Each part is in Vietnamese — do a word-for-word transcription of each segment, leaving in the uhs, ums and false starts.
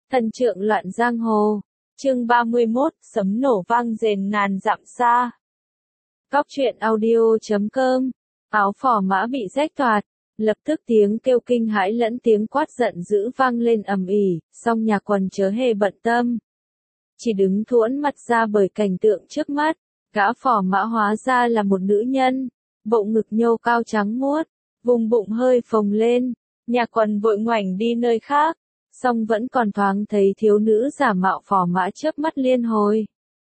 Thần trượng loạn giang hồ. Chương ba mươi mốt, sấm nổ vang rền ngàn dặm xa. Cóc truyện audio chấm com. Áo phò mã bị rách toạc, lập tức tiếng kêu kinh hãi lẫn tiếng quát giận dữ vang lên ầm ĩ, song nhà quần chớ hề bận tâm. Chỉ đứng thuẫn mặt ra bởi cảnh tượng trước mắt, gã phò mã hóa ra là một nữ nhân, bộ ngực nhô cao trắng muốt, vùng bụng hơi phồng lên, nhà quần vội ngoảnh đi nơi khác, song vẫn còn thoáng thấy thiếu nữ giả mạo phò mã chớp mắt liên hồi.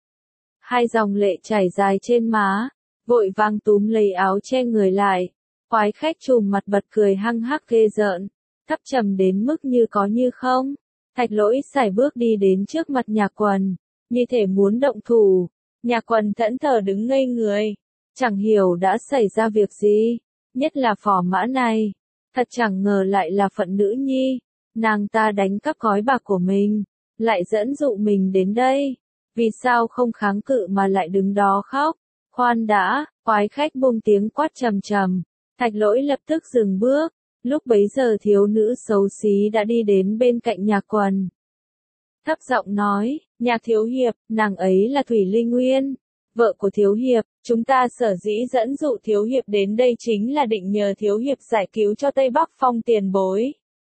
Hai dòng lệ chảy dài trên má, vội vàng túm lấy áo che người lại, khoái khách trùm mặt bật cười hăng hắc ghê rợn, thấp trầm đến mức như có như không. Thạch Lỗi sải bước đi đến trước mặt nhà quần, như thể muốn động thủ. Nhà quần thẫn thờ đứng ngây người, chẳng hiểu đã xảy ra việc gì, nhất là phò mã này, thật chẳng ngờ lại là phận nữ nhi, nàng ta đánh cắp gói bạc của mình, lại dẫn dụ mình đến đây, vì sao không kháng cự mà lại đứng đó khóc. Khoan đã, khoái khách buông tiếng quát trầm trầm, Thạch Lỗi lập tức dừng bước, lúc bấy giờ thiếu nữ xấu xí đã đi đến bên cạnh nhà quần. Thấp giọng nói, nhà thiếu hiệp, nàng ấy là Thủy Linh Nguyên, vợ của thiếu hiệp, chúng ta sở dĩ dẫn dụ thiếu hiệp đến đây chính là định nhờ thiếu hiệp giải cứu cho Tây Bắc Phong tiền bối.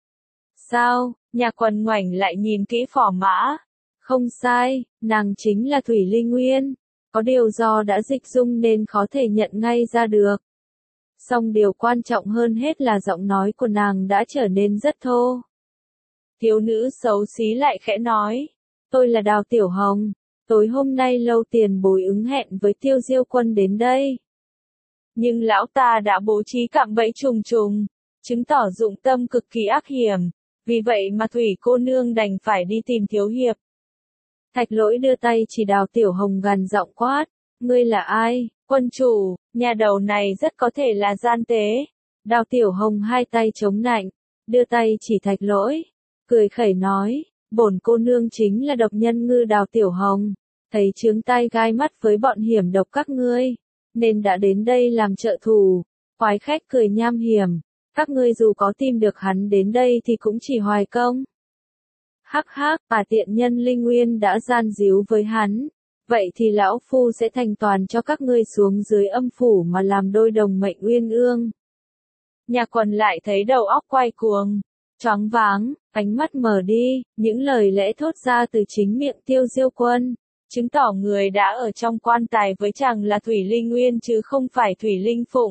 Sao, nhà quần ngoảnh lại nhìn kỹ phò mã. Không sai, nàng chính là Thủy Linh Nguyên, có điều do đã dịch dung nên khó thể nhận ngay ra được. Song điều quan trọng hơn hết là giọng nói của nàng đã trở nên rất thô. Thiếu nữ xấu xí lại khẽ nói, tôi là Đào Tiểu Hồng, tối hôm nay lâu tiền bối ứng hẹn với Tiêu Diêu Quân đến đây. Nhưng lão ta đã bố trí cạm bẫy trùng trùng, chứng tỏ dụng tâm cực kỳ ác hiểm, vì vậy mà Thủy cô nương đành phải đi tìm thiếu hiệp. Thạch Lỗi đưa tay chỉ Đào Tiểu Hồng gằn giọng quát, ngươi là ai? Quân chủ, nhà đầu này rất có thể là gian tế. Đào Tiểu Hồng hai tay chống nạnh, đưa tay chỉ Thạch Lỗi, cười khẩy nói, bổn cô nương chính là độc nhân ngư Đào Tiểu Hồng, thấy chướng tai gai mắt với bọn hiểm độc các ngươi, nên đã đến đây làm trợ thủ. Khoái khách cười nham hiểm, các ngươi dù có tìm được hắn đến đây thì cũng chỉ hoài công. Hắc hắc, bà tiện nhân Linh Nguyên đã gian díu với hắn, vậy thì lão phu sẽ thành toàn cho các ngươi xuống dưới âm phủ mà làm đôi đồng mệnh uyên ương. Nhà quần lại thấy đầu óc quay cuồng, choáng váng, ánh mắt mở đi, những lời lẽ thốt ra từ chính miệng Tiêu Diêu Quân, chứng tỏ người đã ở trong quan tài với chàng là Thủy Linh Nguyên chứ không phải Thủy Linh Phụng.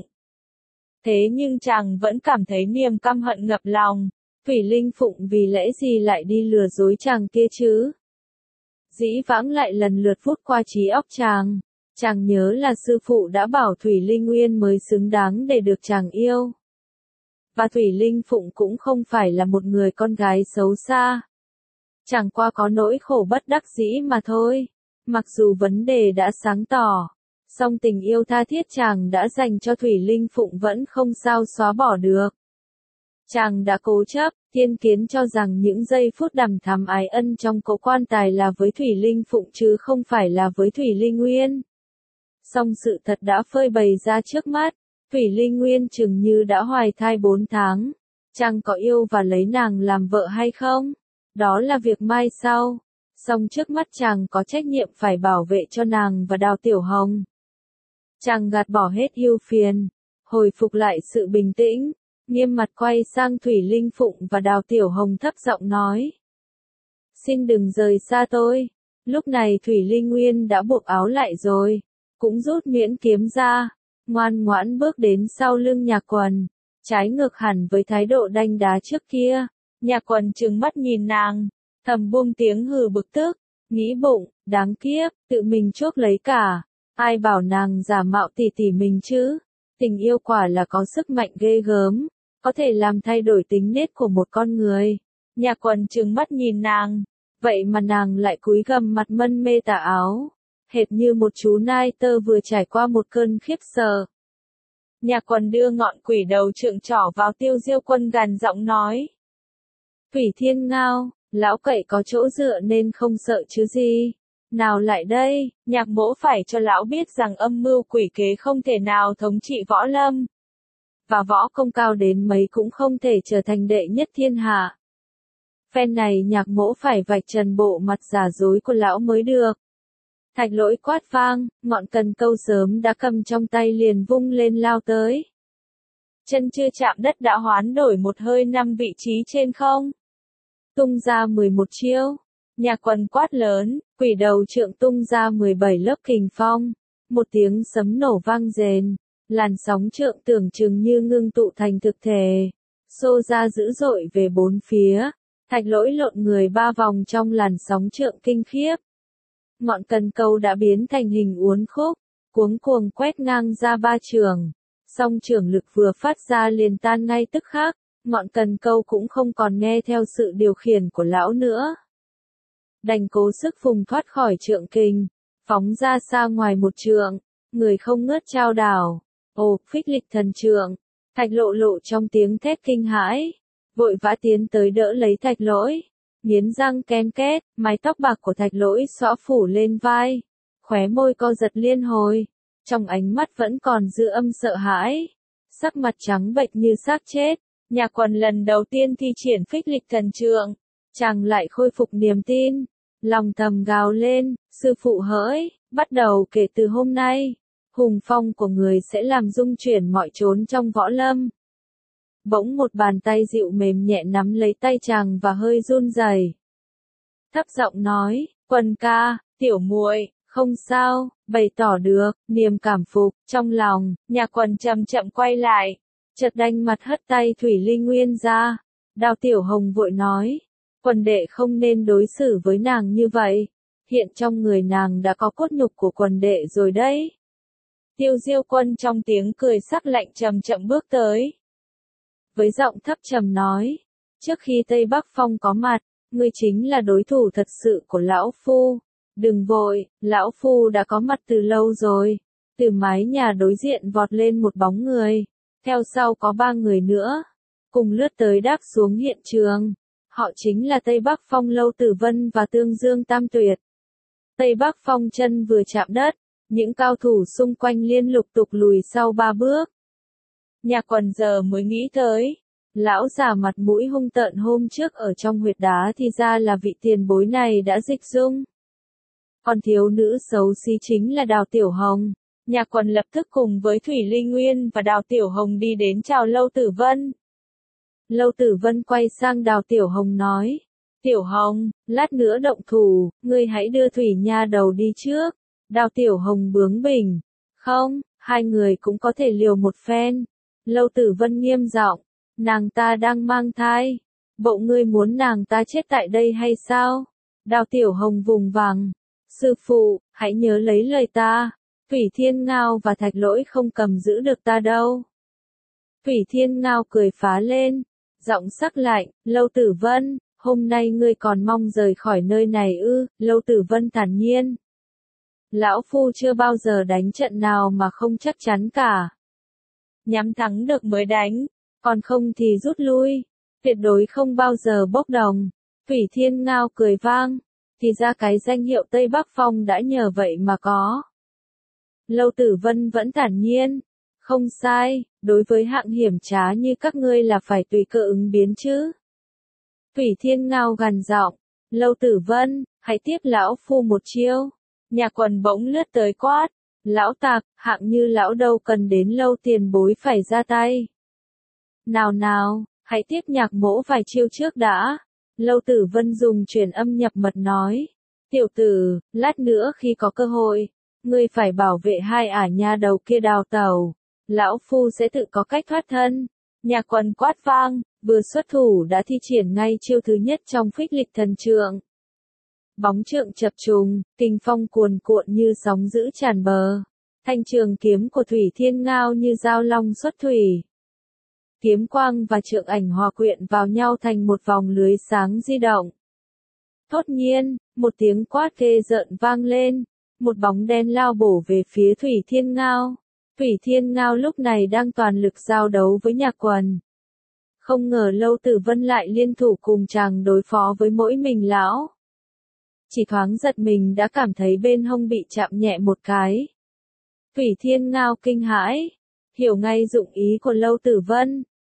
Thế nhưng chàng vẫn cảm thấy niềm căm hận ngập lòng, Thủy Linh Phụng vì lẽ gì lại đi lừa dối chàng kia chứ? Dĩ vãng lại lần lượt vút qua trí óc chàng, chàng nhớ là sư phụ đã bảo Thủy Linh Nguyên mới xứng đáng để được chàng yêu. Và Thủy Linh Phụng cũng không phải là một người con gái xấu xa. Chẳng qua có nỗi khổ bất đắc dĩ mà thôi. Mặc dù vấn đề đã sáng tỏ, song tình yêu tha thiết chàng đã dành cho Thủy Linh Phụng vẫn không sao xóa bỏ được. Chàng đã cố chấp, thiên kiến cho rằng những giây phút đằm thắm ái ân trong cố quan tài là với Thủy Linh Phụng chứ không phải là với Thủy Linh Nguyên. Song sự thật đã phơi bày ra trước mắt, Thủy Linh Nguyên chừng như đã hoài thai bốn tháng. Chàng có yêu và lấy nàng làm vợ hay không? Đó là việc mai sau. Song trước mắt chàng có trách nhiệm phải bảo vệ cho nàng và Đào Tiểu Hồng. Chàng gạt bỏ hết ưu phiền, hồi phục lại sự bình tĩnh, nghiêm mặt quay sang Thủy Linh Phụng và Đào Tiểu Hồng thấp giọng nói. Xin đừng rời xa tôi. Lúc này Thủy Linh Nguyên đã buộc áo lại rồi, cũng rút miễn kiếm ra, ngoan ngoãn bước đến sau lưng nhà quần, trái ngược hẳn với thái độ đanh đá trước kia. Nhà quần trừng mắt nhìn nàng, thầm buông tiếng hừ bực tức, nghĩ bụng, đáng kiếp, tự mình chuốc lấy cả, ai bảo nàng giả mạo tỷ tỷ mình chứ? Tình yêu quả là có sức mạnh ghê gớm, có thể làm thay đổi tính nết của một con người. Nhà quần trừng mắt nhìn nàng, vậy mà nàng lại cúi gằm mặt mân mê tà áo, hệt như một chú nai tơ vừa trải qua một cơn khiếp sợ. Nhà quần đưa ngọn quỷ đầu trượng trỏ vào Tiêu Diêu Quân gằn giọng nói. Thủy Thiên Ngao, lão cậy có chỗ dựa nên không sợ chứ gì. Nào lại đây, nhạc mỗ phải cho lão biết rằng âm mưu quỷ kế không thể nào thống trị võ lâm. Và võ công cao đến mấy cũng không thể trở thành đệ nhất thiên hạ. Phen này Nhạc Mỗ phải vạch trần bộ mặt giả dối của lão mới được. Thạch Lỗi quát vang, ngọn cần câu sớm đã cầm trong tay liền vung lên lao tới. Chân chưa chạm đất đã hoán đổi một hơi năm vị trí trên không. Tung ra mười một chiêu. Nhạc Quần quát lớn, quỷ đầu trượng tung ra mười bảy lớp kình phong. Một tiếng sấm nổ vang rền. Làn sóng trượng tưởng chừng như ngưng tụ thành thực thể. Xô ra dữ dội về bốn phía. Thạch Lỗi lộn người ba vòng trong làn sóng trượng kinh khiếp. Ngọn cần câu đã biến thành hình uốn khúc, cuống cuồng quét ngang ra ba trường. Song trường lực vừa phát ra liền tan ngay tức khắc, ngọn cần câu cũng không còn nghe theo sự điều khiển của lão nữa. Đành cố sức vùng thoát khỏi trượng kình, phóng ra xa ngoài một trượng, người không ngớt trao đảo. Ồ, phích lịch thần trượng, Thạch Lộ lộ trong tiếng thét kinh hãi, vội vã tiến tới đỡ lấy Thạch Lỗi. Nghiến răng ken két, mái tóc bạc của Thạch Lỗi xõa phủ lên vai, khóe môi co giật liên hồi, trong ánh mắt vẫn còn dư âm sợ hãi, sắc mặt trắng bệch như xác chết. Nhạc Quần lần đầu tiên thi triển phích lịch thần trượng, chàng lại khôi phục niềm tin, lòng thầm gào lên, sư phụ hỡi, bắt đầu kể từ hôm nay, hùng phong của người sẽ làm rung chuyển mọi chốn trong võ lâm. Bỗng một bàn tay dịu mềm nhẹ nắm lấy tay chàng và hơi run rẩy. Thấp giọng nói, Quần ca, tiểu muội, không sao, bày tỏ được, niềm cảm phục, trong lòng. Nhạc Quần chậm chậm quay lại, chợt đanh mặt hất tay Thủy Ly Nguyên ra. Đào Tiểu Hồng vội nói, Quần đệ không nên đối xử với nàng như vậy, hiện trong người nàng đã có cốt nhục của Quần đệ rồi đấy. Tiêu Diêu Quân trong tiếng cười sắc lạnh chậm chậm bước tới. Với giọng thấp trầm nói, trước khi Tây Bắc Phong có mặt, ngươi chính là đối thủ thật sự của lão phu. Đừng vội, lão phu đã có mặt từ lâu rồi. Từ mái nhà đối diện vọt lên một bóng người, theo sau có ba người nữa, cùng lướt tới đáp xuống hiện trường. Họ chính là Tây Bắc Phong Lâu Tử Vân và Tương Dương Tam Tuyệt. Tây Bắc Phong chân vừa chạm đất, những cao thủ xung quanh liên lục tục lùi sau ba bước. Nhạc Quần giờ mới nghĩ tới, lão già mặt mũi hung tợn hôm trước ở trong huyệt đá thì ra là vị tiền bối này đã dịch dung. Còn thiếu nữ xấu xí chính là Đào Tiểu Hồng. Nhạc Quần lập tức cùng với Thủy Ly Nguyên và Đào Tiểu Hồng đi đến chào Lâu Tử Vân. Lâu Tử Vân quay sang Đào Tiểu Hồng nói, Tiểu Hồng, lát nữa động thủ, ngươi hãy đưa Thủy Nha Đầu đi trước. Đào Tiểu Hồng bướng bỉnh, không, hai người cũng có thể liều một phen. Lâu Tử Vân nghiêm giọng, nàng ta đang mang thai, bộ ngươi muốn nàng ta chết tại đây hay sao? Đào Tiểu Hồng vùng vằng, sư phụ, hãy nhớ lấy lời ta, Thủy Thiên Ngao và Thạch Lỗi không cầm giữ được ta đâu. Thủy Thiên Ngao cười phá lên, giọng sắc lạnh, Lâu Tử Vân, hôm nay ngươi còn mong rời khỏi nơi này ư? Lâu Tử Vân thản nhiên, lão phu chưa bao giờ đánh trận nào mà không chắc chắn cả. Nhắm thắng được mới đánh, còn không thì rút lui, tuyệt đối không bao giờ bốc đồng. Thủy Thiên Ngao cười vang, thì ra cái danh hiệu Tây Bắc Phong đã nhờ vậy mà có. Lâu Tử Vân vẫn thản nhiên, không sai, đối với hạng hiểm trá như các ngươi là phải tùy cơ ứng biến chứ. Thủy Thiên Ngao gằn giọng, Lâu Tử Vân, hãy tiếp lão phu một chiêu. Nhạc Quần bỗng lướt tới quát, lão tạc, hạng như lão đâu cần đến Lâu tiền bối phải ra tay. Nào nào, hãy tiếp Nhạc Mỗ vài chiêu trước đã. Lâu Tử Vân dùng truyền âm nhập mật nói, tiểu tử, lát nữa khi có cơ hội, ngươi phải bảo vệ hai ả nha đầu kia đào tẩu, lão phu sẽ tự có cách thoát thân. Nhạc Quần quát vang, vừa xuất thủ đã thi triển ngay chiêu thứ nhất trong phích lịch thần trượng. Bóng trượng chập trùng, kinh phong cuồn cuộn như sóng dữ tràn bờ. Thanh trường kiếm của Thủy Thiên Ngao như dao long xuất thủy. Kiếm quang và trượng ảnh hòa quyện vào nhau thành một vòng lưới sáng di động. Thốt nhiên, một tiếng quát ghê rợn vang lên, một bóng đen lao bổ về phía Thủy Thiên Ngao. Thủy Thiên Ngao lúc này đang toàn lực giao đấu với Nhạc Quần. Không ngờ Lâu Tử Vân lại liên thủ cùng chàng đối phó với mỗi mình lão. Chỉ thoáng giật mình đã cảm thấy bên hông bị chạm nhẹ một cái. Thủy Thiên Ngao kinh hãi, hiểu ngay dụng ý của Lâu Tử Vân,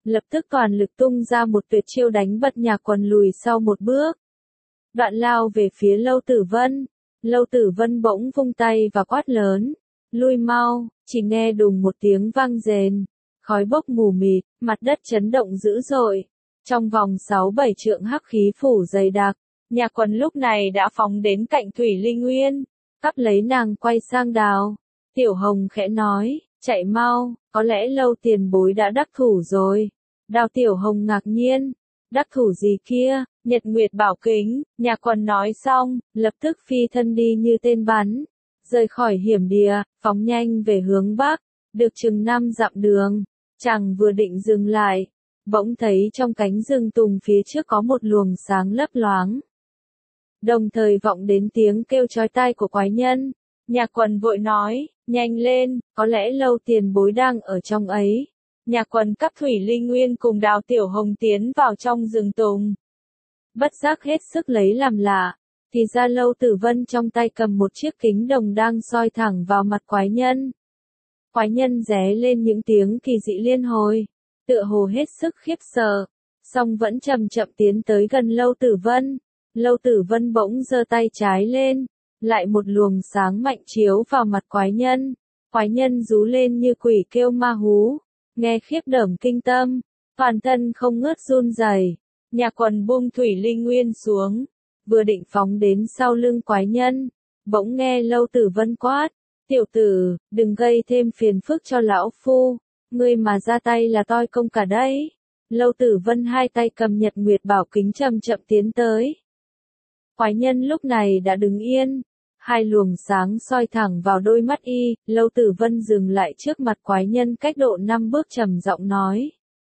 lập tức toàn lực tung ra một tuyệt chiêu đánh bật Nhạc Quần lùi sau một bước. Đoạn lao về phía Lâu Tử Vân. Lâu Tử Vân bỗng vung tay và quát lớn, lui mau, chỉ nghe đùng một tiếng vang rền, khói bốc mù mịt, mặt đất chấn động dữ dội. Trong vòng sáu bảy trượng hắc khí phủ dày đặc, Nhạc Quần lúc này đã phóng đến cạnh Thủy Linh Nguyên, cắp lấy nàng quay sang Đào Tiểu Hồng khẽ nói, chạy mau, có lẽ Lâu tiền bối đã đắc thủ rồi. Đào Tiểu Hồng ngạc nhiên, đắc thủ gì kia? Nhật Nguyệt Bảo Kính. Nhạc Quần nói xong, lập tức phi thân đi như tên bắn, rời khỏi hiểm địa, phóng nhanh về hướng bắc, được chừng năm dặm đường. Chàng vừa định dừng lại, bỗng thấy trong cánh rừng tùng phía trước có một luồng sáng lấp loáng. Đồng thời vọng đến tiếng kêu chói tai của quái nhân. Nhạc Quần vội nói, nhanh lên, có lẽ Lâu tiền bối đang ở trong ấy. Nhạc Quần cắp Thủy Linh Nguyên cùng Đào Tiểu Hồng tiến vào trong rừng tùng. Bất giác hết sức lấy làm lạ, thì ra Lâu Tử Vân trong tay cầm một chiếc kính đồng đang soi thẳng vào mặt quái nhân. Quái nhân ré lên những tiếng kỳ dị liên hồi, tựa hồ hết sức khiếp sợ, song vẫn chậm chậm tiến tới gần Lâu Tử Vân. Lâu Tử Vân bỗng giơ tay trái lên, lại một luồng sáng mạnh chiếu vào mặt quái nhân. Quái nhân rú lên như quỷ kêu ma hú, nghe khiếp đởm kinh tâm, toàn thân không ngớt run rẩy. Nhạc Quần buông Thủy Linh Nguyên xuống, vừa định phóng đến sau lưng quái nhân, bỗng nghe Lâu Tử Vân quát, tiểu tử, đừng gây thêm phiền phức cho lão phu, ngươi mà ra tay là toi công cả đấy. Lâu Tử Vân hai tay cầm Nhật Nguyệt Bảo Kính chậm chậm tiến tới. Quái nhân lúc này đã đứng yên, hai luồng sáng soi thẳng vào đôi mắt y. Lâu Tử Vân dừng lại trước mặt quái nhân cách độ năm bước trầm giọng nói,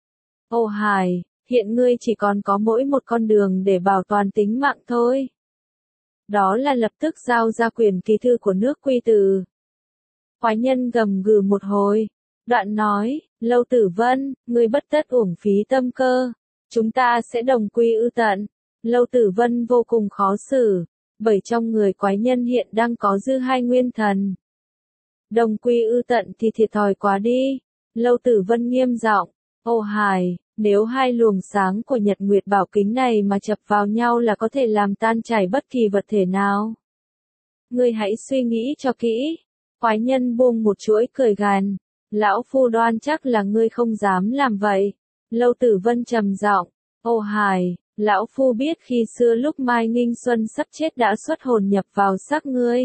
ô hài, hiện ngươi chỉ còn có mỗi một con đường để bảo toàn tính mạng thôi. Đó là lập tức giao ra quyền ký thư của nước Quy Từ. Quái nhân gầm gừ một hồi, đoạn nói, Lâu Tử Vân, ngươi bất tất uổng phí tâm cơ, chúng ta sẽ đồng quy ư tận. Lâu Tử Vân vô cùng khó xử, bởi trong người quái nhân hiện đang có dư hai nguyên thần. Đồng quy ư tận thì thiệt thòi quá đi. Lâu Tử Vân nghiêm giọng, ô hài, nếu hai luồng sáng của Nhật Nguyệt Bảo Kính này mà chập vào nhau là có thể làm tan chảy bất kỳ vật thể nào. Ngươi hãy suy nghĩ cho kỹ. Quái nhân buông một chuỗi cười gằn, lão phu đoan chắc là ngươi không dám làm vậy. Lâu Tử Vân trầm giọng, ô hài, lão phu biết khi xưa lúc Mai Nghinh Xuân sắp chết đã xuất hồn nhập vào xác ngươi.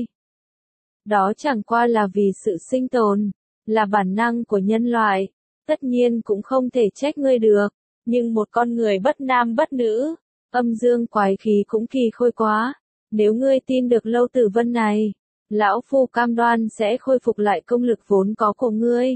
Đó chẳng qua là vì sự sinh tồn, là bản năng của nhân loại, tất nhiên cũng không thể trách ngươi được, nhưng một con người bất nam bất nữ, âm dương quái khí cũng kỳ khôi quá, nếu ngươi tin được Lâu Tử Vân này, lão phu cam đoan sẽ khôi phục lại công lực vốn có của ngươi.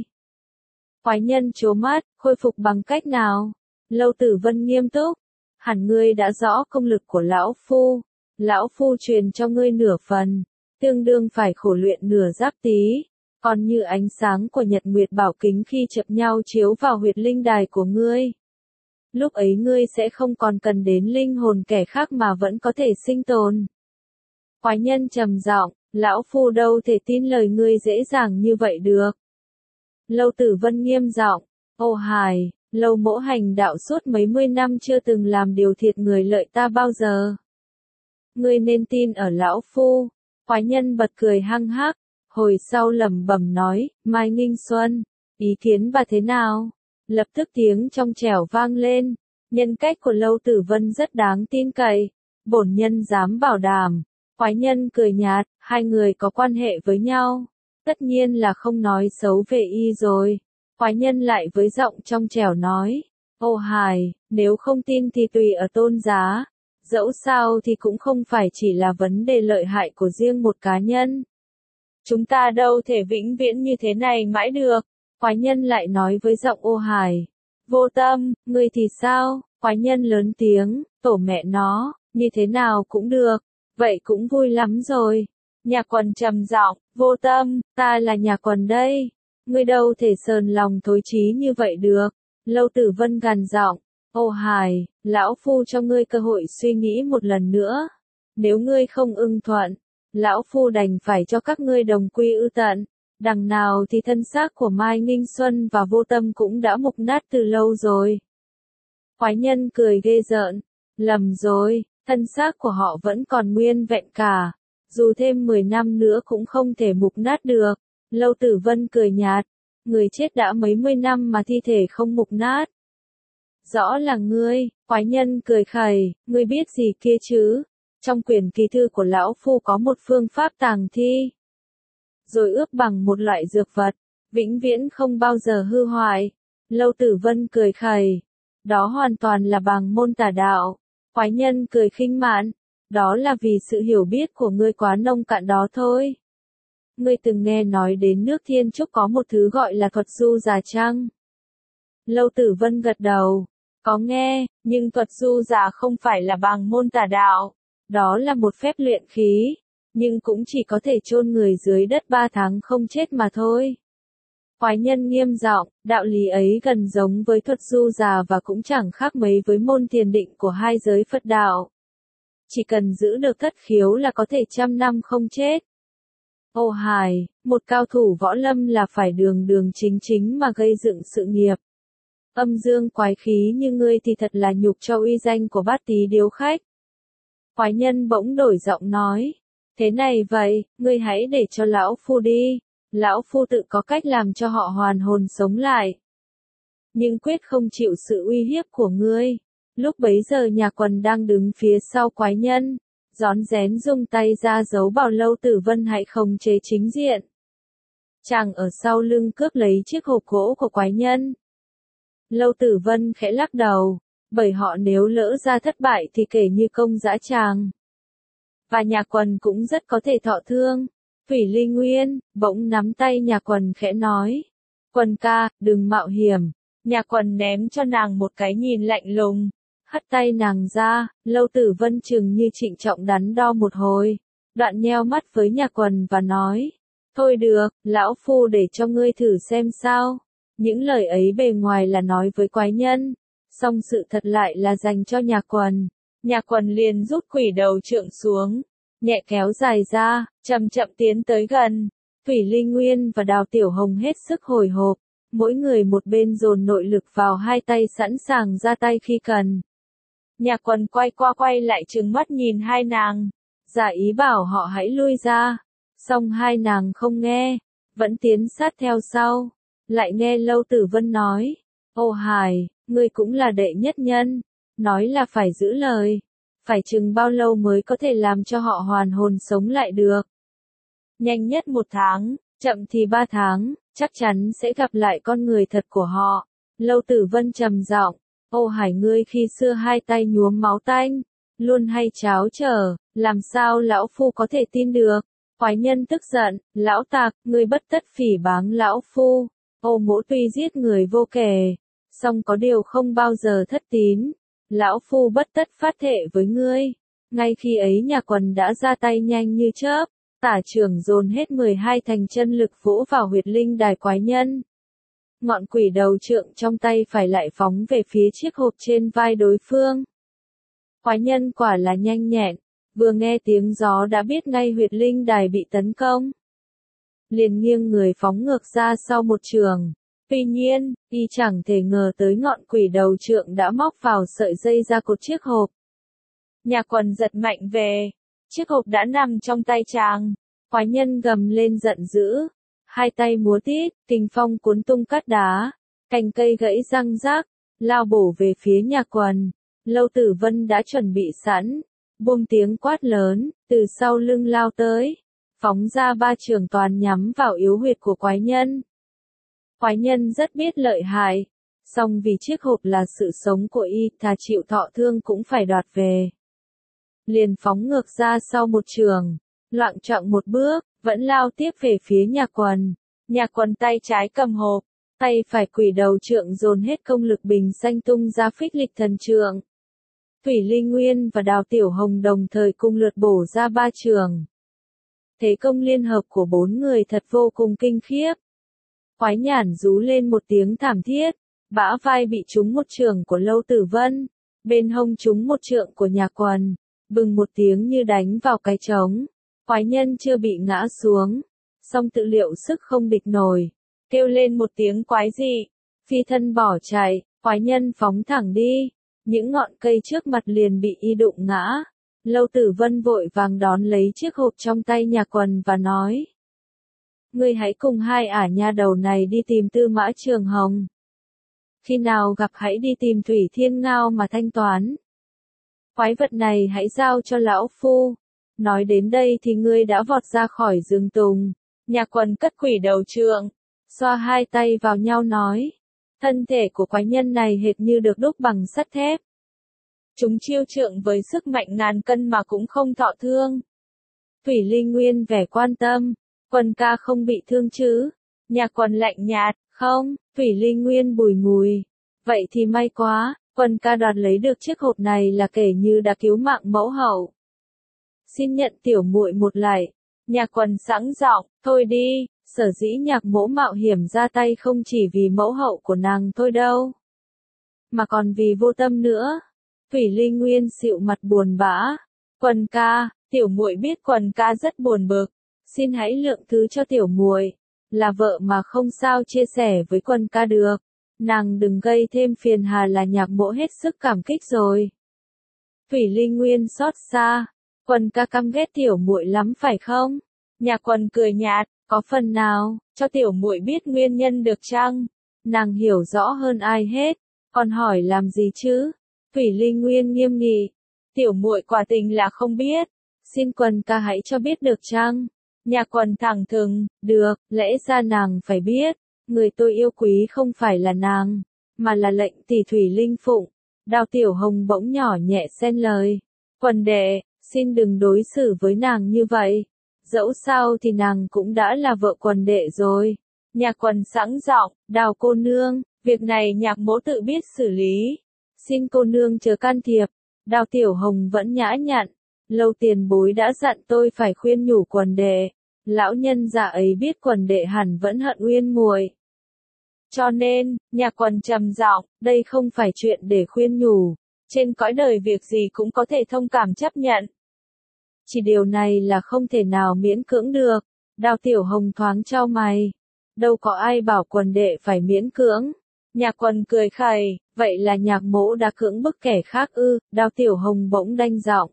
Quái nhân trố mắt, khôi phục bằng cách nào? Lâu Tử Vân nghiêm túc, hẳn ngươi đã rõ công lực của lão phu, lão phu truyền cho ngươi nửa phần, tương đương phải khổ luyện nửa giáp tí, còn như ánh sáng của Nhật Nguyệt Bảo Kính khi chập nhau chiếu vào huyệt linh đài của ngươi. Lúc ấy ngươi sẽ không còn cần đến linh hồn kẻ khác mà vẫn có thể sinh tồn. Quái nhân trầm giọng, lão phu đâu thể tin lời ngươi dễ dàng như vậy được. Lâu Tử Vân nghiêm giọng, ô hài, Lâu mỗ hành đạo suốt mấy mươi năm chưa từng làm điều thiệt người lợi ta bao giờ. Ngươi nên tin ở lão phu. Quái nhân bật cười hăng hắc, hồi sau lẩm bẩm nói, Mai Nghinh Xuân, ý kiến bà thế nào? Lập tức tiếng trong trẻo vang lên, nhân cách của Lâu Tử Vân rất đáng tin cậy, bổn nhân dám bảo đảm. Quái nhân cười nhạt, hai người có quan hệ với nhau, tất nhiên là không nói xấu về y rồi. Quái nhân lại với giọng trong trẻo nói, ô hài, nếu không tin thì tùy ở tôn giá, dẫu sao thì cũng không phải chỉ là vấn đề lợi hại của riêng một cá nhân. Chúng ta đâu thể vĩnh viễn như thế này mãi được. Quái nhân lại nói với giọng ô hài, vô tâm, ngươi thì sao? Quái nhân lớn tiếng, tổ mẹ nó, như thế nào cũng được, vậy cũng vui lắm rồi. Nhạc Quần trầm giọng, vô tâm, ta là Nhạc Quần đây. Ngươi đâu thể sờn lòng thối chí như vậy được. Lâu Tử Vân gằn giọng, ô hài, lão phu cho ngươi cơ hội suy nghĩ một lần nữa. Nếu ngươi không ưng thuận, lão phu đành phải cho các ngươi đồng quy ư tận. Đằng nào thì thân xác của Mai Nghinh Xuân và Vô Tâm cũng đã mục nát từ lâu rồi. Quái nhân cười ghê rợn, lầm rồi, thân xác của họ vẫn còn nguyên vẹn cả, dù thêm mười năm nữa cũng không thể mục nát được. Lâu Tử Vân cười nhạt, người chết đã mấy mươi năm mà thi thể không mục nát. Rõ là ngươi, quái nhân cười khẩy, ngươi biết gì kia chứ? Trong quyển kỳ thư của lão phu có một phương pháp tàng thi. Rồi ướp bằng một loại dược vật, vĩnh viễn không bao giờ hư hoại. Lâu Tử Vân cười khẩy, đó hoàn toàn là bằng môn tà đạo. Quái nhân cười khinh mạn, đó là vì sự hiểu biết của ngươi quá nông cạn đó thôi. Ngươi từng nghe nói đến nước Thiên Trúc có một thứ gọi là thuật du già chăng? Lâu Tử Vân gật đầu, có nghe, nhưng thuật du già không phải là bằng môn tà đạo, đó là một phép luyện khí, nhưng cũng chỉ có thể chôn người dưới đất ba tháng không chết mà thôi. Quái nhân nghiêm giọng, đạo lý ấy gần giống với thuật du già và cũng chẳng khác mấy với môn thiền định của hai giới Phật đạo. Chỉ cần giữ được thất khiếu là có thể trăm năm không chết. Ô hài, một cao thủ võ lâm là phải đường đường chính chính mà gây dựng sự nghiệp. Âm dương quái khí như ngươi thì thật là nhục cho uy danh của Bát Tý điếu khách. Quái nhân bỗng đổi giọng nói, thế này vậy, ngươi hãy để cho lão phu đi, lão phu tự có cách làm cho họ hoàn hồn sống lại. Nhưng quyết không chịu sự uy hiếp của ngươi. Lúc bấy giờ Nhà Quần đang đứng phía sau quái nhân, rón rén dùng tay ra giấu bảo Lâu Tử Vân hãy khống chế chính diện. Chàng ở sau lưng cướp lấy chiếc hộp gỗ của quái nhân. Lâu Tử Vân khẽ lắc đầu, bởi họ nếu lỡ ra thất bại thì kể như công dã tràng. Và Nhà Quần cũng rất có thể thọ thương. Thủy Ly Nguyên bỗng nắm tay Nhà Quần khẽ nói, Quần ca, đừng mạo hiểm. Nhà Quần ném cho nàng một cái nhìn lạnh lùng, hất tay nàng ra. Lâu Tử Vân chừng như trịnh trọng đắn đo một hồi, đoạn nheo mắt với Nhà Quần và nói, thôi được, lão phu để cho ngươi thử xem sao. Những lời ấy bề ngoài là nói với quái nhân, song sự thật lại là dành cho Nhà Quần. Nhà Quần liền rút quỷ đầu trượng xuống, nhẹ kéo dài ra, chậm chậm tiến tới gần. Thủy Ly Nguyên và Đào Tiểu Hồng hết sức hồi hộp, mỗi người một bên dồn nội lực vào hai tay sẵn sàng ra tay khi cần. Nhà Quần quay qua quay lại trừng mắt nhìn hai nàng, giả ý bảo họ hãy lui ra, song hai nàng không nghe, vẫn tiến sát theo sau. Lại nghe Lâu Tử Vân nói, ô hài, ngươi cũng là đệ nhất nhân, nói là phải giữ lời, phải chừng bao lâu mới có thể làm cho họ hoàn hồn sống lại được. Nhanh nhất một tháng, chậm thì ba tháng, chắc chắn sẽ gặp lại con người thật của họ. Lâu Tử Vân trầm giọng, ô hải ngươi khi xưa hai tay nhuốm máu tanh, luôn hay cháo trở, làm sao lão phu có thể tin được. Quái nhân tức giận, lão tạc, ngươi bất tất phỉ báng lão phu. Ô mỗ tuy giết người vô kể, song có điều không bao giờ thất tín. Lão phu bất tất phát thệ với ngươi. Ngay khi ấy Nhà Quần đã ra tay nhanh như chớp, tả trưởng dồn hết mười hai thành chân lực vỗ vào huyệt linh đài quái nhân. Ngọn quỷ đầu trượng trong tay phải lại phóng về phía chiếc hộp trên vai đối phương. Quái nhân quả là nhanh nhẹn, vừa nghe tiếng gió đã biết ngay huyệt linh đài bị tấn công. Liền nghiêng người phóng ngược ra sau một trường. Tuy nhiên, y chẳng thể ngờ tới ngọn quỷ đầu trượng đã móc vào sợi dây ra cột chiếc hộp. Nhà Quần giật mạnh về, chiếc hộp đã nằm trong tay chàng. Quái nhân gầm lên giận dữ, hai tay múa tít, kình phong cuốn tung cát đá, cành cây gãy răng rác, lao bổ về phía Nhà Quần. Lâu Tử Vân đã chuẩn bị sẵn, buông tiếng quát lớn, từ sau lưng lao tới, phóng ra ba trường toàn nhắm vào yếu huyệt của quái nhân. Quái nhân rất biết lợi hại, song vì chiếc hộp là sự sống của y, thà chịu thọ thương cũng phải đoạt về. Liền phóng ngược ra sau một trường, loạng choạng một bước, vẫn lao tiếp về phía Nhà Quần. Nhà Quần tay trái cầm hộp, tay phải quỷ đầu trượng dồn hết công lực bình xanh tung ra phích lịch thần trượng. Thủy Ly Nguyên và Đào Tiểu Hồng đồng thời cùng lượt bổ ra ba trường. Thế công liên hợp của bốn người thật vô cùng kinh khiếp. Quái nhản rú lên một tiếng thảm thiết, bả vai bị trúng một trường của Lâu Tử Vân, bên hông trúng một trượng của Nhà Quần, bừng một tiếng như đánh vào cái trống. Quái nhân chưa bị ngã xuống, song tự liệu sức không địch nổi, kêu lên một tiếng quái dị, phi thân bỏ chạy, quái nhân phóng thẳng đi, những ngọn cây trước mặt liền bị y đụng ngã. Lâu Tử Vân vội vàng đón lấy chiếc hộp trong tay Nhạc Quần và nói: Ngươi hãy cùng hai ả nha đầu này đi tìm Tư Mã Trường Hồng. Khi nào gặp hãy đi tìm Thủy Thiên Ngao mà thanh toán. Quái vật này hãy giao cho lão phu. Nói đến đây thì ngươi đã vọt ra khỏi rừng tùng. Nhạc Quần cất quỷ đầu trượng, xoa hai tay vào nhau nói: Thân thể của quái nhân này hệt như được đúc bằng sắt thép. Chúng chiêu trượng với sức mạnh ngàn cân mà cũng không thọ thương. Thủy Ly Nguyên vẻ quan tâm: Quần ca không bị thương chứ? Nhạc Quần lạnh nhạt: Không. Thủy Ly Nguyên bùi ngùi: Vậy thì may quá, Quần ca đoạt lấy được chiếc hộp này là kể như đã cứu mạng mẫu hậu. Xin nhận tiểu muội một lạy. Nhạc Quần sẵn giọng: Thôi đi, sở dĩ Nhạc mỗ mạo hiểm ra tay không chỉ vì mẫu hậu của nàng thôi đâu, mà còn vì vô tâm nữa. Thủy Ly Nguyên xịu mặt buồn bã: Quần ca, tiểu muội biết Quần ca rất buồn bực, xin hãy lượng thứ cho tiểu muội, là vợ mà không sao chia sẻ với Quần ca được, nàng đừng gây thêm phiền hà là Nhạc mỗ hết sức cảm kích rồi. Thủy Ly Nguyên xót xa: Quần ca căm ghét tiểu muội lắm phải không? Nhạc Quần cười nhạt: Có phần nào, cho tiểu muội biết nguyên nhân được chăng? Nàng hiểu rõ hơn ai hết, còn hỏi làm gì chứ? Thủy Ly Nguyên nghiêm nghị: Tiểu muội quả tình là không biết, xin Quần ca hãy cho biết được chăng? Nhạc Quần thẳng thừng: Được, lẽ ra nàng phải biết, người tôi yêu quý không phải là nàng, mà là lệnh tỷ Thủy Linh Phụng. Đào Tiểu Hồng bỗng nhỏ nhẹ xen lời: Quần đệ, xin đừng đối xử với nàng như vậy, dẫu sao thì nàng cũng đã là vợ Quần đệ rồi. Nhạc Quần sẵn giọng: Đào cô nương, việc này Nhạc mỗ tự biết xử lý, xin cô nương chớ can thiệp. Đào Tiểu Hồng vẫn nhã nhặn: Lâu tiền bối đã dặn tôi phải khuyên nhủ Quần đệ, lão nhân già ấy biết Quần đệ hẳn vẫn hận Uyên muội. Cho nên, Nhạc Quần trầm giọng: Đây không phải chuyện để khuyên nhủ, trên cõi đời việc gì cũng có thể thông cảm chấp nhận. Chỉ điều này là không thể nào miễn cưỡng được. Đào Tiểu Hồng thoáng chau mày: Đâu có ai bảo Quần đệ phải miễn cưỡng. Nhạc Quần cười khẩy: Vậy là Nhạc mỗ đã cưỡng bức kẻ khác ư? Đào Tiểu Hồng bỗng đanh giọng: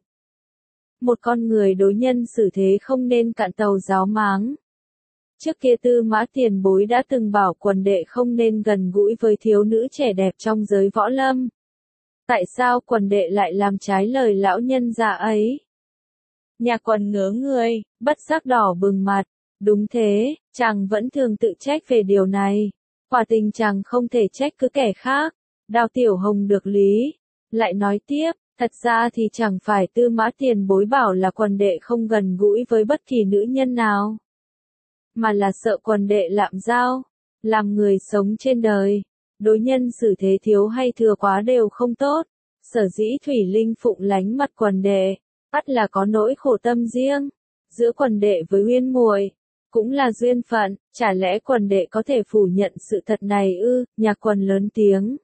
Một con người đối nhân xử thế không nên cạn tàu giáo máng. Trước kia Tư Mã tiền bối đã từng bảo Quần đệ không nên gần gũi với thiếu nữ trẻ đẹp trong giới võ lâm. Tại sao Quần đệ lại làm trái lời lão nhân già ấy? Nhạc Quần ngớ người, bất giác đỏ bừng mặt. Đúng thế, chàng vẫn thường tự trách về điều này. Quả tình chàng không thể trách cứ kẻ khác. Đào Tiểu Hồng được lý, lại nói tiếp: Thật ra thì chẳng phải Tư Mã tiền bối bảo là Quần đệ không gần gũi với bất kỳ nữ nhân nào, mà là sợ Quần đệ lạm giao. Làm người sống trên đời, đối nhân xử thế thiếu hay thừa quá đều không tốt. Sở dĩ Thủy Linh Phụng lánh mặt Quần đệ, ắt là có nỗi khổ tâm riêng. Giữa Quần đệ với Uyên muội cũng là duyên phận, chả lẽ Quần đệ có thể phủ nhận sự thật này ư? Nhạc Quần lớn tiếng: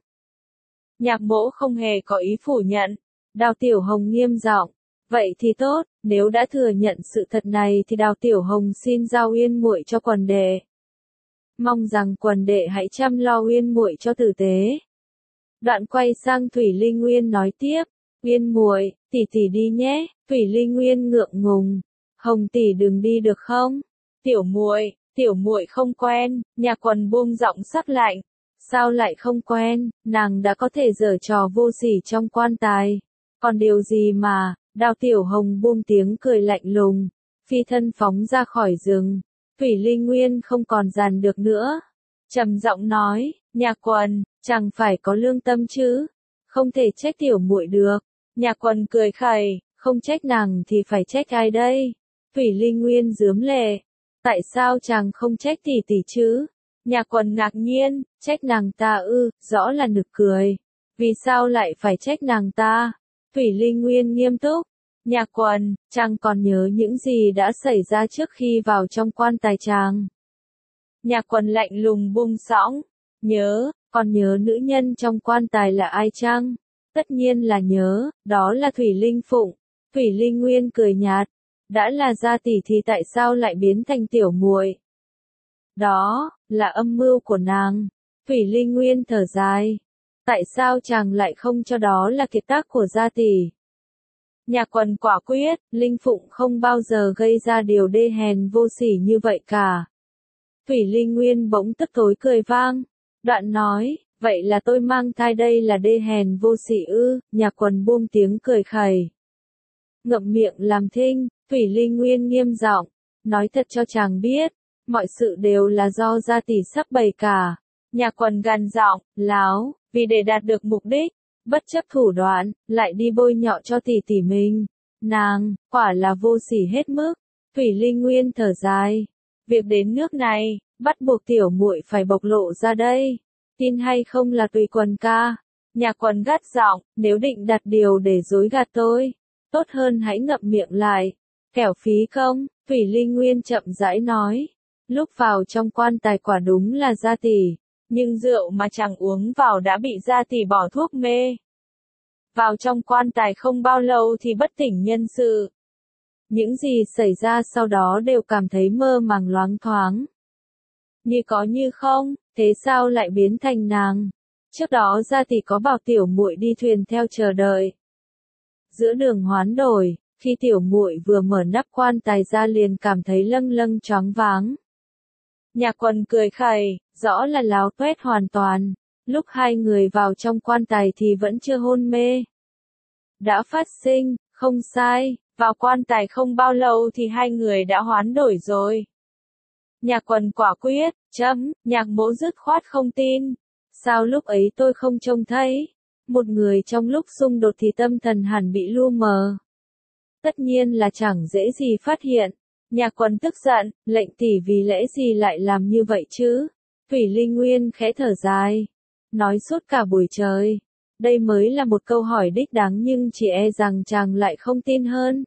Nhạc mỗ không hề có ý phủ nhận. Đào Tiểu Hồng nghiêm giọng: Vậy thì tốt, nếu đã thừa nhận sự thật này thì Đào Tiểu Hồng xin giao Uyên muội cho Quần đệ. Mong rằng Quần đệ hãy chăm lo Uyên muội cho tử tế. Đoạn quay sang Thủy Ly Nguyên nói tiếp: Uyên muội, tỷ tỷ đi nhé. Thủy Ly Nguyên ngượng ngùng: Hồng tỷ đừng đi được không? Tiểu muội, tiểu muội không quen. Nhạc Quần buông giọng sắc lạnh: Sao lại không quen? Nàng đã có thể giở trò vô sỉ trong quan tài, còn điều gì mà? Đào Tiểu Hồng buông tiếng cười lạnh lùng, phi thân phóng ra khỏi rừng. Thủy Ly Nguyên không còn dàn được nữa, trầm giọng nói: Nhạc Quần, chẳng phải có lương tâm chứ, không thể trách tiểu muội được. Nhạc Quần cười khẩy: Không trách nàng thì phải trách ai đây? Thủy Ly Nguyên rướm lệ: Tại sao chàng không trách tỷ tỷ chứ? Nhạc Quần ngạc nhiên: Trách nàng ta ư? Rõ là nực cười. Vì sao lại phải trách nàng ta? Thủy Ly Nguyên nghiêm túc: Nhạc Quần, chàng còn nhớ những gì đã xảy ra trước khi vào trong quan tài chàng? Nhạc Quần lạnh lùng buông xõng: Nhớ. Còn nhớ nữ nhân trong quan tài là ai chăng? Tất nhiên là nhớ, đó là Thủy Linh Phụng. Thủy Ly Nguyên cười nhạt: Đã là gia tỷ thì tại sao lại biến thành tiểu muội? Đó, là âm mưu của nàng. Thủy Ly Nguyên thở dài. Tại sao chàng lại không cho đó là kiệt tác của gia tỷ? Nhạc Quần quả quyết, Linh Phụng không bao giờ gây ra điều đê hèn vô sỉ như vậy cả. Thủy Ly Nguyên bỗng tức tối cười vang. Đoạn nói, vậy là tôi mang thai đây là đê hèn vô sỉ ư? Nhạc Quần buông tiếng cười khẩy. Ngậm miệng làm thinh, Thủy Ly Nguyên nghiêm giọng, nói thật cho chàng biết, mọi sự đều là do gia tỷ sắp bày cả. Nhạc Quần gằn giọng, láo, vì để đạt được mục đích, bất chấp thủ đoạn, lại đi bôi nhọ cho tỷ tỷ mình. Nàng, quả là vô sỉ hết mức. Thủy Ly Nguyên thở dài. Việc đến nước này, bắt buộc tiểu muội phải bộc lộ ra đây. Tin hay không là tùy Quần ca. Nhạc Quần gắt giọng, nếu định đặt điều để dối gạt tôi, tốt hơn hãy ngậm miệng lại. Kẻo phí công, Thủy Ly Nguyên chậm rãi nói. Lúc vào trong quan tài quả đúng là gia tỷ, nhưng rượu mà chàng uống vào đã bị gia tỷ bỏ thuốc mê. Vào trong quan tài không bao lâu thì bất tỉnh nhân sự. Những gì xảy ra sau đó đều cảm thấy mơ màng loáng thoáng. Như có như không, thế sao lại biến thành nàng? Trước đó gia tỷ có bảo tiểu muội đi thuyền theo chờ đợi. Giữa đường hoán đổi, khi tiểu muội vừa mở nắp quan tài ra liền cảm thấy lâng lâng choáng váng. Nhạc Quần cười khẩy, rõ là láo tuét hoàn toàn. Lúc hai người vào trong quan tài thì vẫn chưa hôn mê. Đã phát sinh, không sai, vào quan tài không bao lâu thì hai người đã hoán đổi rồi. Nhạc Quần quả quyết, chấm, Nhạc Mỗ dứt khoát không tin. Sao lúc ấy tôi không trông thấy? Một người trong lúc xung đột thì tâm thần hẳn bị lu mờ. Tất nhiên là chẳng dễ gì phát hiện. Nhạc Quần tức giận, lệnh tỷ vì lẽ gì lại làm như vậy chứ? Thủy Ly Nguyên khẽ thở dài. Nói suốt cả buổi trời. Đây mới là một câu hỏi đích đáng nhưng chỉ e rằng chàng lại không tin hơn.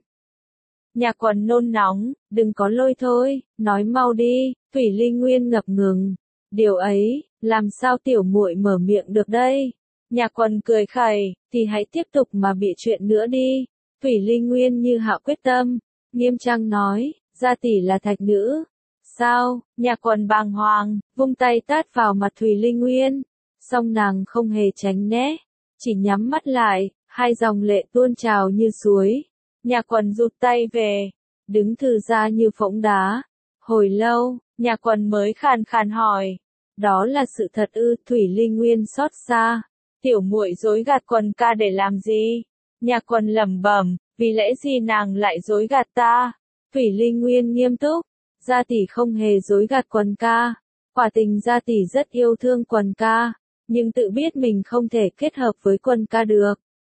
Nhạc Quần nôn nóng, đừng có lôi thôi, nói mau đi. Thủy Ly Nguyên ngập ngừng. Điều ấy, làm sao tiểu muội mở miệng được đây? Nhạc Quần cười khẩy, thì hãy tiếp tục mà bịa chuyện nữa đi. Thủy Ly Nguyên như hạ quyết tâm, nghiêm trang nói, gia tỷ là thạch nữ. Sao? Nhạc Quần bàng hoàng, vung tay tát vào mặt Thủy Ly Nguyên. Song nàng không hề tránh né, chỉ nhắm mắt lại, hai dòng lệ tuôn trào như suối. Nhạc Quần rụt tay về, đứng thừ ra như phỗng đá. Hồi lâu, Nhạc Quần mới khàn khàn hỏi, đó là sự thật ư? Thủy Ly Nguyên xót xa. Tiểu muội dối gạt Quần ca để làm gì? Nhạc Quần lẩm bẩm, vì lẽ gì nàng lại dối gạt ta? Thủy Ly Nguyên nghiêm túc, gia tỷ không hề dối gạt Quần ca. Quả tình gia tỷ rất yêu thương Quần ca, nhưng tự biết mình không thể kết hợp với Quần ca được.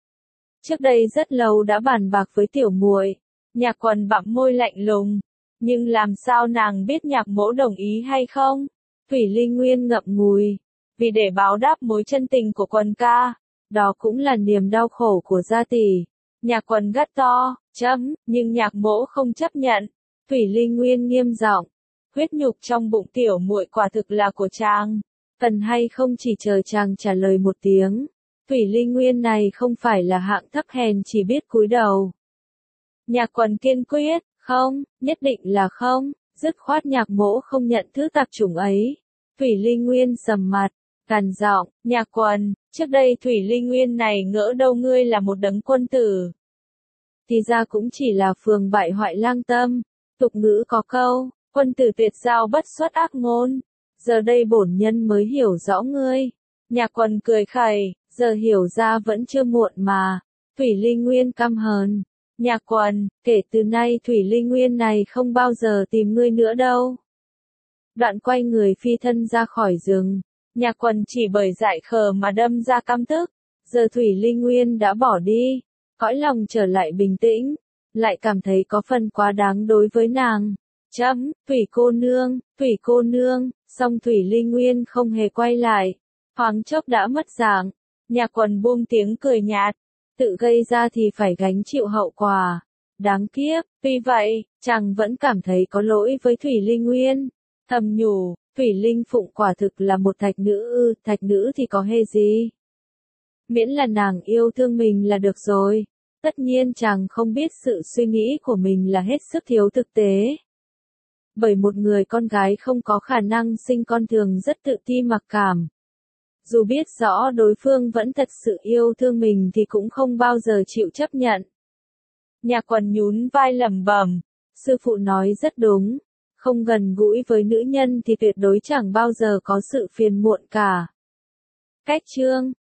Trước đây rất lâu đã bàn bạc với tiểu muội. Nhạc Quần bặm môi lạnh lùng, nhưng làm sao nàng biết Nhạc Mỗ đồng ý hay không? Thủy Ly Nguyên ngậm ngùi, vì để báo đáp mối chân tình của Quần ca, đó cũng là niềm đau khổ của gia tỷ. Nhạc Quần gắt to, chấm, nhưng Nhạc Mỗ không chấp nhận. Thủy Ly Nguyên nghiêm giọng, huyết nhục trong bụng tiểu muội quả thực là của chàng, cần hay không chỉ chờ chàng trả lời một tiếng. Thủy Ly Nguyên này không phải là hạng thấp hèn chỉ biết cúi đầu. Nhạc Quần kiên quyết, không, nhất định là không, dứt khoát Nhạc Mỗ không nhận thứ tạp chủng ấy. Thủy Ly Nguyên sầm mặt, gằn giọng, Nhạc Quần, trước đây Thủy Ly Nguyên này ngỡ đâu ngươi là một đấng quân tử. Thì ra cũng chỉ là phường bại hoại lang tâm. Tục ngữ có câu, quân tử tuyệt giao bất xuất ác ngôn. Giờ đây bổn nhân mới hiểu rõ ngươi. Nhạc Quần cười khẩy, giờ hiểu ra vẫn chưa muộn mà. Thủy Ly Nguyên căm hờn. Nhạc Quần, kể từ nay Thủy Ly Nguyên này không bao giờ tìm ngươi nữa đâu. Đoạn quay người phi thân ra khỏi rừng. Nhạc Quần chỉ bởi dại khờ mà đâm ra căm tức. Giờ Thủy Ly Nguyên đã bỏ đi, cõi lòng trở lại bình tĩnh, lại cảm thấy có phần quá đáng đối với nàng. Chấm, Thủy cô nương, Thủy cô nương, song Thủy Ly Nguyên không hề quay lại. Thoáng chốc đã mất dạng. Nhạc Quần buông tiếng cười nhạt, tự gây ra thì phải gánh chịu hậu quả. Đáng kiếp, tuy vậy, chàng vẫn cảm thấy có lỗi với Thủy Ly Nguyên. Thầm nhủ, Thủy Linh Phụng quả thực là một thạch nữ ư, thạch nữ thì có hề gì. Miễn là nàng yêu thương mình là được rồi. Tất nhiên chàng không biết sự suy nghĩ của mình là hết sức thiếu thực tế. Bởi một người con gái không có khả năng sinh con thường rất tự ti mặc cảm. Dù biết rõ đối phương vẫn thật sự yêu thương mình thì cũng không bao giờ chịu chấp nhận. Nhạc Quần nhún vai lẩm bẩm, sư phụ nói rất đúng, không gần gũi với nữ nhân thì tuyệt đối chẳng bao giờ có sự phiền muộn cả. Cách chương